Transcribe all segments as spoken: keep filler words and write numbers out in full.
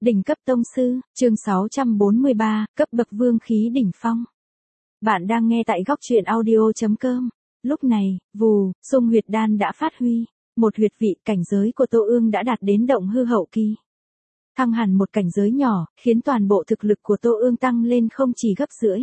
Đỉnh cấp tông sư, chương sáu trăm bốn mươi ba, cấp bậc vương khí đỉnh phong. Bạn đang nghe tại góc truyện audio chấm com. Lúc này, vù, xung huyệt đan đã phát huy, một huyệt vị cảnh giới của Tô Ương đã đạt đến động hư hậu kỳ. Thăng hẳn một cảnh giới nhỏ, khiến toàn bộ thực lực của Tô Ương tăng lên không chỉ gấp rưỡi.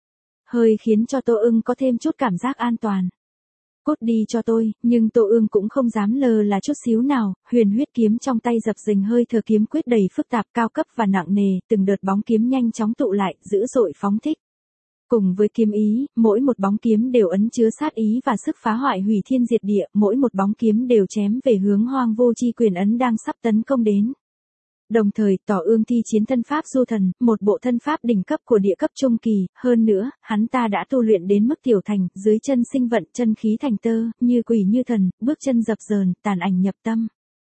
Hơi khiến cho Tô Ương có thêm chút cảm giác an toàn. Cút đi cho tôi, nhưng Tô Ương cũng không dám lơ là chút xíu nào, huyền huyết kiếm trong tay dập dình hơi thở kiếm quyết đầy phức tạp cao cấp và nặng nề, từng đợt bóng kiếm nhanh chóng tụ lại, dữ dội phóng thích. Cùng với kiếm ý, mỗi một bóng kiếm đều ẩn chứa sát ý và sức phá hoại hủy thiên diệt địa, mỗi một bóng kiếm đều chém về hướng Hoang Vô Chi Quyền ấn đang sắp tấn công đến. Đồng thời, Tỏ Ương thi chiến thân pháp du thần, một bộ thân pháp đỉnh cấp của địa cấp trung kỳ, hơn nữa, hắn ta đã tu luyện đến mức tiểu thành, dưới chân sinh vận, chân khí thành tơ, như quỷ như thần, bước chân dập dờn, tàn ảnh nhập tâm.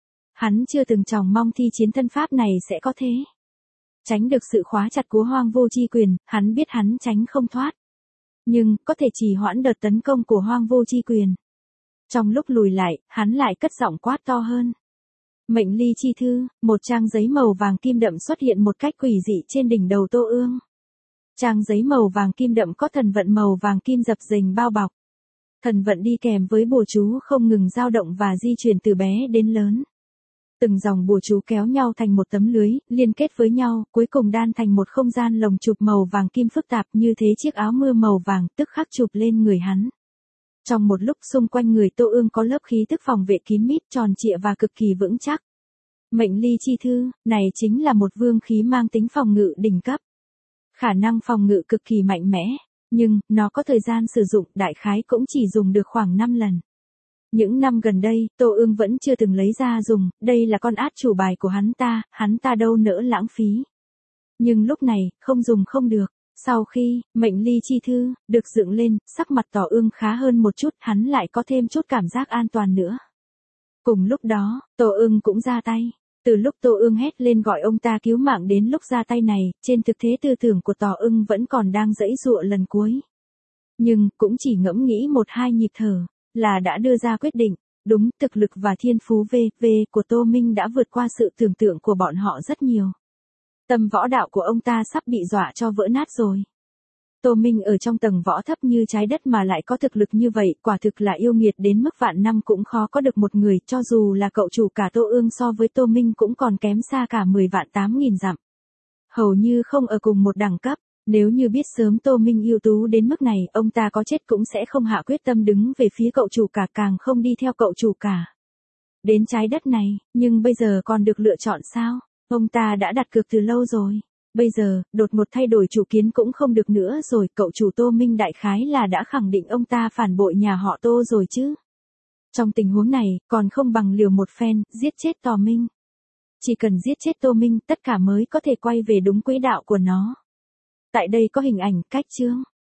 Hắn chưa từng tròng mong thi chiến thân pháp này sẽ có thế. Tránh được sự khóa chặt của Hoang Vô Chi Quyền, hắn biết hắn tránh không thoát. Nhưng, có thể trì hoãn đợt tấn công của Hoang Vô Chi Quyền. Trong lúc lùi lại, hắn lại cất giọng quát to hơn. Mệnh ly chi thư, một trang giấy màu vàng kim đậm xuất hiện một cách quỷ dị trên đỉnh đầu Tô Ương. Trang giấy màu vàng kim đậm có thần vận màu vàng kim dập dềnh bao bọc. Thần vận đi kèm với bùa chú không ngừng dao động và di chuyển từ bé đến lớn. Từng dòng bùa chú kéo nhau thành một tấm lưới, liên kết với nhau, cuối cùng đan thành một không gian lồng chụp màu vàng kim phức tạp như thế chiếc áo mưa màu vàng tức khắc chụp lên người hắn. Trong một lúc xung quanh người Tô Ương có lớp khí tức phòng vệ kín mít tròn trịa và cực kỳ vững chắc. Mệnh ly chi thư, này chính là một vương khí mang tính phòng ngự đỉnh cấp. Khả năng phòng ngự cực kỳ mạnh mẽ, nhưng, nó có thời gian sử dụng đại khái cũng chỉ dùng được khoảng năm lần. Những năm gần đây, Tô Ương vẫn chưa từng lấy ra dùng, đây là con át chủ bài của hắn ta, hắn ta đâu nỡ lãng phí. Nhưng lúc này, không dùng không được. Sau khi, mệnh ly chi thư, được dựng lên, sắc mặt Tỏ Ương khá hơn một chút, hắn lại có thêm chút cảm giác an toàn nữa. Cùng lúc đó, Tô Ương cũng ra tay. Từ lúc Tô Ương hét lên gọi ông ta cứu mạng đến lúc ra tay này, trên thực tế tư tưởng của Tỏ Ương vẫn còn đang giãy giụa lần cuối. Nhưng, cũng chỉ ngẫm nghĩ một hai nhịp thở, là đã đưa ra quyết định. Đúng, thực lực và thiên phú vê vê của Tô Minh đã vượt qua sự tưởng tượng của bọn họ rất nhiều. Tâm võ đạo của ông ta sắp bị dọa cho vỡ nát rồi. Tô Minh ở trong tầng võ thấp như trái đất mà lại có thực lực như vậy, quả thực là yêu nghiệt đến mức vạn năm cũng khó có được một người, cho dù là cậu chủ cả Tô Ương so với Tô Minh cũng còn kém xa cả mười vạn tám nghìn dặm. Hầu như không ở cùng một đẳng cấp, nếu như biết sớm Tô Minh ưu tú đến mức này, ông ta có chết cũng sẽ không hạ quyết tâm đứng về phía cậu chủ cả, càng không đi theo cậu chủ cả. Đến trái đất này, nhưng bây giờ còn được lựa chọn sao? Ông ta đã đặt cược từ lâu rồi. Bây giờ, đột một thay đổi chủ kiến cũng không được nữa rồi, cậu chủ Tô Minh đại khái là đã khẳng định ông ta phản bội nhà họ Tô rồi chứ. Trong tình huống này, còn không bằng liều một phen, giết chết Tò Minh. Chỉ cần giết chết Tô Minh, tất cả mới có thể quay về đúng quỹ đạo của nó. Tại đây có hình ảnh, cách chương.